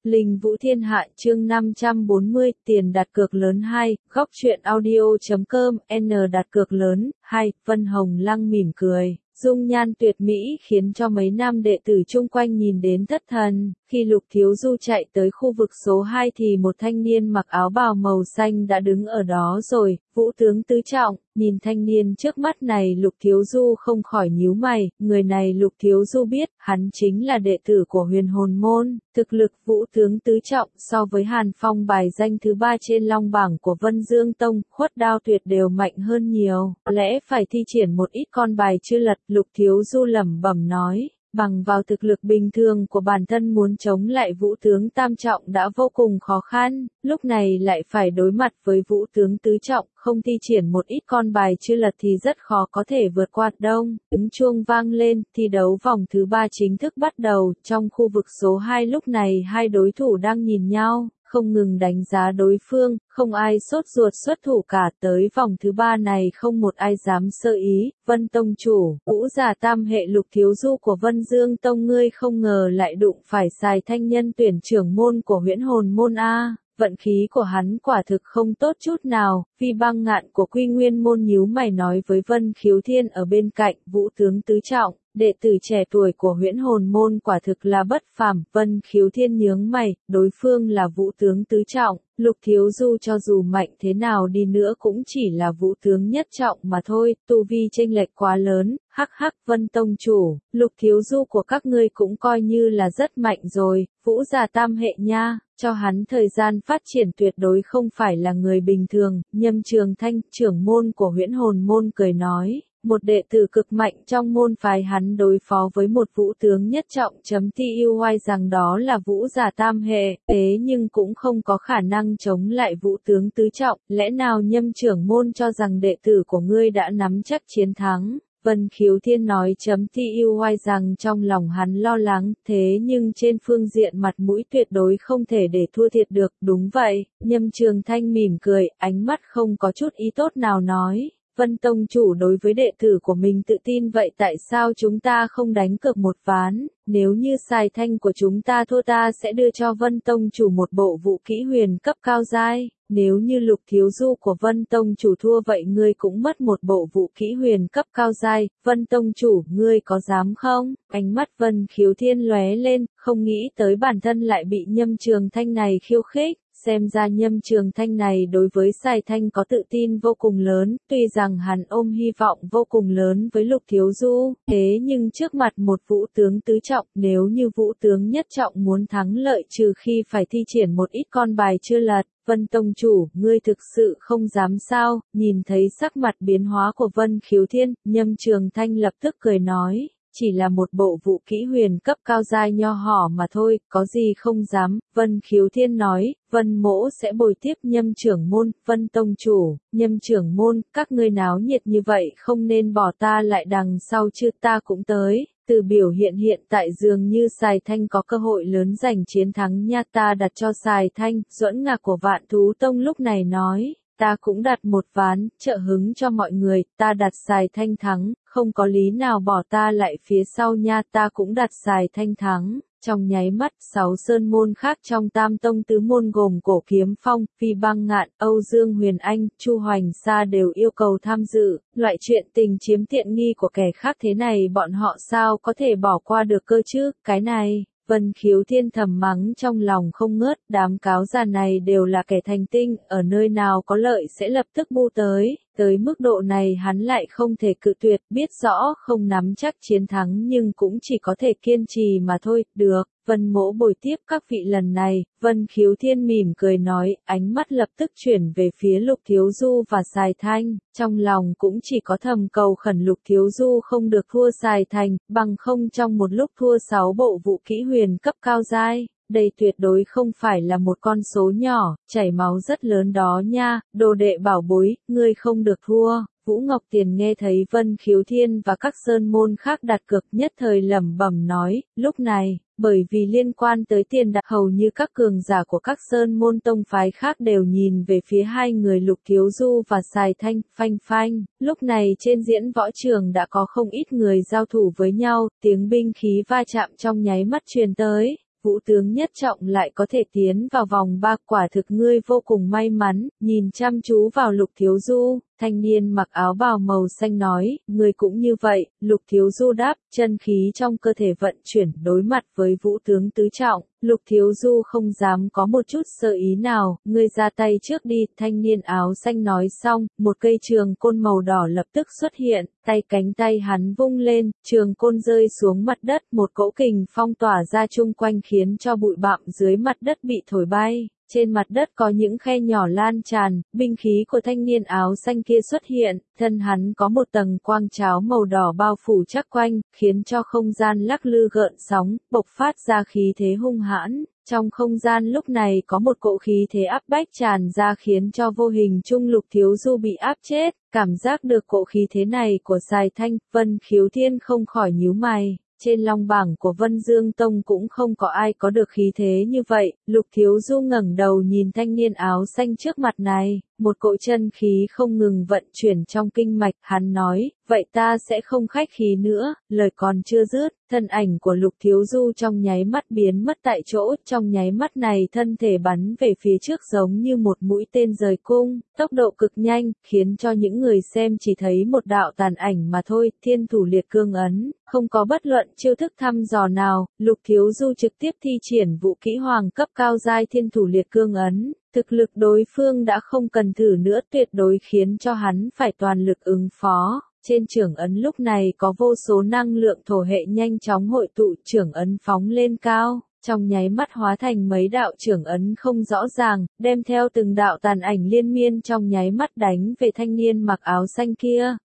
Linh Vũ Thiên Hạ chương 540, tiền đặt cược lớn 2, góc truyện audio.com, N đặt cược lớn 2, Vân Hồng Lăng mỉm cười. Dung nhan tuyệt mỹ khiến cho mấy nam đệ tử chung quanh nhìn đến thất thần, khi Lục Thiếu Du chạy tới khu vực số 2 thì một thanh niên mặc áo bào màu xanh đã đứng ở đó rồi, Vũ tướng tứ trọng, nhìn thanh niên trước mắt này Lục Thiếu Du không khỏi nhíu mày, người này Lục Thiếu Du biết, hắn chính là đệ tử của Huyền Hồn Môn, thực lực Vũ tướng tứ trọng so với Hàn Phong bài danh thứ 3 trên long bảng của Vân Dương Tông, Khuất Đao Tuyệt đều mạnh hơn nhiều, lẽ phải thi triển một ít con bài chưa lật. Lục Thiếu Du lẩm bẩm nói, bằng vào thực lực bình thường của bản thân muốn chống lại Vũ tướng tam trọng đã vô cùng khó khăn, lúc này lại phải đối mặt với Vũ tướng tứ trọng, không thi triển một ít con bài chưa lật thì rất khó có thể vượt qua. Đông, tiếng chuông vang lên, thi đấu vòng thứ 3 chính thức bắt đầu, trong khu vực số 2 lúc này hai đối thủ đang nhìn nhau, không ngừng đánh giá đối phương, không ai sốt ruột xuất thủ cả. Tới vòng thứ 3 này không một ai dám sơ ý. Vân Tông chủ, Vũ giả tam hệ Lục Thiếu Du của Vân Dương Tông, ngươi không ngờ lại đụng phải Sài Thanh Nhân tuyển trưởng môn của Huyễn Hồn Môn a. Vận khí của hắn quả thực không tốt chút nào. Phi Băng Ngạn của Quy Nguyên Môn nhíu mày nói với Vân Khiếu Thiên ở bên cạnh, Vũ tướng tứ trọng, đệ tử trẻ tuổi của Huyễn Hồn Môn quả thực là bất phàm. Vân Khiếu Thiên nhướng mày, đối phương là Vũ tướng tứ trọng, Lục Thiếu Du cho dù mạnh thế nào đi nữa cũng chỉ là Vũ tướng nhất trọng mà thôi, tu vi chênh lệch quá lớn. Hắc hắc, Vân Tông chủ, Lục Thiếu Du của các ngươi cũng coi như là rất mạnh rồi, Vũ giả tam hệ nha, cho hắn thời gian phát triển tuyệt đối không phải là người bình thường. Nhâm Trường Thanh, trưởng môn của Huyễn Hồn Môn cười nói, một đệ tử cực mạnh trong môn phái hắn đối phó với một vũ tướng nhất trọng TUY rằng đó là Vũ giả tam hệ, thế nhưng cũng không có khả năng chống lại Vũ tướng tứ trọng, lẽ nào Nhâm trưởng môn cho rằng đệ tử của ngươi đã nắm chắc chiến thắng? Vân Khiếu Thiên nói TUY rằng trong lòng hắn lo lắng, thế nhưng trên phương diện mặt mũi tuyệt đối không thể để thua thiệt được. Đúng vậy, Nhâm Trường Thanh mỉm cười, ánh mắt không có chút ý tốt nào nói, Vân Tông chủ đối với đệ tử của mình tự tin vậy tại sao chúng ta không đánh cược một ván, nếu như Sài Thanh của chúng ta thua ta sẽ đưa cho Vân Tông chủ một bộ vũ kỹ huyền cấp cao giai. Nếu như Lục Thiếu Du của Vân Tông chủ thua vậy ngươi cũng mất một bộ vũ kỹ huyền cấp cao giai. Vân Tông chủ, ngươi có dám không? Ánh mắt Vân Khiếu Thiên lóe lên, không nghĩ tới bản thân lại bị Nhâm Trường Thanh này khiêu khích. Xem ra Nhâm Trường Thanh này đối với Sài Thanh có tự tin vô cùng lớn, tuy rằng hắn ôm hy vọng vô cùng lớn với Lục Thiếu Du, thế nhưng trước mặt một vũ tướng tứ trọng, nếu như vũ tướng nhất trọng muốn thắng lợi trừ khi phải thi triển một ít con bài chưa lật. Vân Tông chủ, ngươi thực sự không dám sao? Nhìn thấy sắc mặt biến hóa của Vân Khiếu Thiên, Nhâm Trường Thanh lập tức cười nói, chỉ là một bộ vũ kỹ huyền cấp cao giai nho nhỏ mà thôi, có gì không dám. Vân Khiếu Thiên nói, Vân mỗ sẽ bồi tiếp Nhâm trưởng môn. Vân Tông chủ, Nhâm trưởng môn, các ngươi náo nhiệt như vậy không nên bỏ ta lại đằng sau chứ, ta cũng tới. Từ biểu hiện hiện tại dường như Sài Thanh có cơ hội lớn giành chiến thắng nha, ta đặt cho Sài Thanh. Duẫn Ngạc của Vạn Thú Tông lúc này nói, ta cũng đặt một ván, trợ hứng cho mọi người, ta đặt Sài Thanh thắng, không có lý nào bỏ ta lại phía sau nha, ta cũng đặt Sài Thanh thắng. Trong nháy mắt, 6 sơn môn khác trong Tam Tông tứ môn gồm Cổ Kiếm Phong, Phi Băng Ngạn, Âu Dương Huyền Anh, Chu Hoành Sa đều yêu cầu tham dự. Loại chuyện tình chiếm tiện nghi của kẻ khác thế này bọn họ sao có thể bỏ qua được cơ chứ? Cái này, Vân Khiếu Thiên thầm mắng trong lòng không ngớt, đám cáo già này đều là kẻ thành tinh, ở nơi nào có lợi sẽ lập tức bu tới. Tới mức độ này hắn lại không thể cự tuyệt, biết rõ không nắm chắc chiến thắng nhưng cũng chỉ có thể kiên trì mà thôi. Được, Vân mỗ bồi tiếp các vị lần này. Vân Khiếu Thiên mỉm cười nói, ánh mắt lập tức chuyển về phía Lục Thiếu Du và Sài Thanh, trong lòng cũng chỉ có thầm cầu khẩn Lục Thiếu Du không được thua Sài Thanh, bằng không trong một lúc thua 6 bộ vũ kỹ huyền cấp cao giai. Đây tuyệt đối không phải là một con số nhỏ, chảy máu rất lớn đó nha. Đồ đệ bảo bối, ngươi không được thua. Vũ Ngọc Tiền nghe thấy Vân Khiếu Thiên và các sơn môn khác đặt cược nhất thời lẩm bẩm nói, lúc này, bởi vì liên quan tới tiền đặt hầu như các cường giả của các sơn môn tông phái khác đều nhìn về phía hai người Lục Thiếu Du và Sài Thanh. Phanh phanh, lúc này trên diễn võ trường đã có không ít người giao thủ với nhau, tiếng binh khí va chạm trong nháy mắt truyền tới. Vũ tướng nhất trọng lại có thể tiến vào vòng 3, quả thực ngươi vô cùng may mắn. Nhìn chăm chú vào Lục Thiếu Du, thanh niên mặc áo bào màu xanh nói, ngươi cũng như vậy. Lục Thiếu Du đáp, chân khí trong cơ thể vận chuyển. Đối mặt với Vũ tướng tứ trọng, Lục Thiếu Du không dám có một chút sơ ý nào. Ngươi ra tay trước đi. Thanh niên áo xanh nói xong, một cây trường côn màu đỏ lập tức xuất hiện, cánh tay hắn vung lên, trường côn rơi xuống mặt đất, một cỗ kình phong tỏa ra chung quanh khiến cho bụi bặm dưới mặt đất bị thổi bay. Trên mặt đất có những khe nhỏ lan tràn, binh khí của thanh niên áo xanh kia xuất hiện, thân hắn có một tầng quang cháo màu đỏ bao phủ chắc quanh, khiến cho không gian lắc lư gợn sóng, bộc phát ra khí thế hung hãn. Trong không gian lúc này có một cỗ khí thế áp bách tràn ra khiến cho vô hình chung Lục Thiếu Du bị áp chết, cảm giác được cỗ khí thế này của Sài Thanh, Vân Khiếu Thiên không khỏi nhíu mày. Trên long bảng của Vân Dương Tông cũng không có ai có được khí thế như vậy. Lục Thiếu Du ngẩng đầu nhìn thanh niên áo xanh trước mặt này, một cỗ chân khí không ngừng vận chuyển trong kinh mạch, hắn nói, vậy ta sẽ không khách khí nữa. Lời còn chưa dứt, thân ảnh của Lục Thiếu Du trong nháy mắt biến mất tại chỗ, trong nháy mắt này thân thể bắn về phía trước giống như một mũi tên rời cung, tốc độ cực nhanh, khiến cho những người xem chỉ thấy một đạo tàn ảnh mà thôi. Thiên Thủ Liệt Cương Ấn, không có bất luận chiêu thức thăm dò nào, Lục Thiếu Du trực tiếp thi triển vũ kỹ hoàng cấp cao giai Thiên Thủ Liệt Cương Ấn. Thực lực đối phương đã không cần thử nữa, tuyệt đối khiến cho hắn phải toàn lực ứng phó. Trên chưởng ấn lúc này có vô số năng lượng thổ hệ nhanh chóng hội tụ, chưởng ấn phóng lên cao, trong nháy mắt hóa thành mấy đạo chưởng ấn không rõ ràng, đem theo từng đạo tàn ảnh liên miên trong nháy mắt đánh về thanh niên mặc áo xanh kia.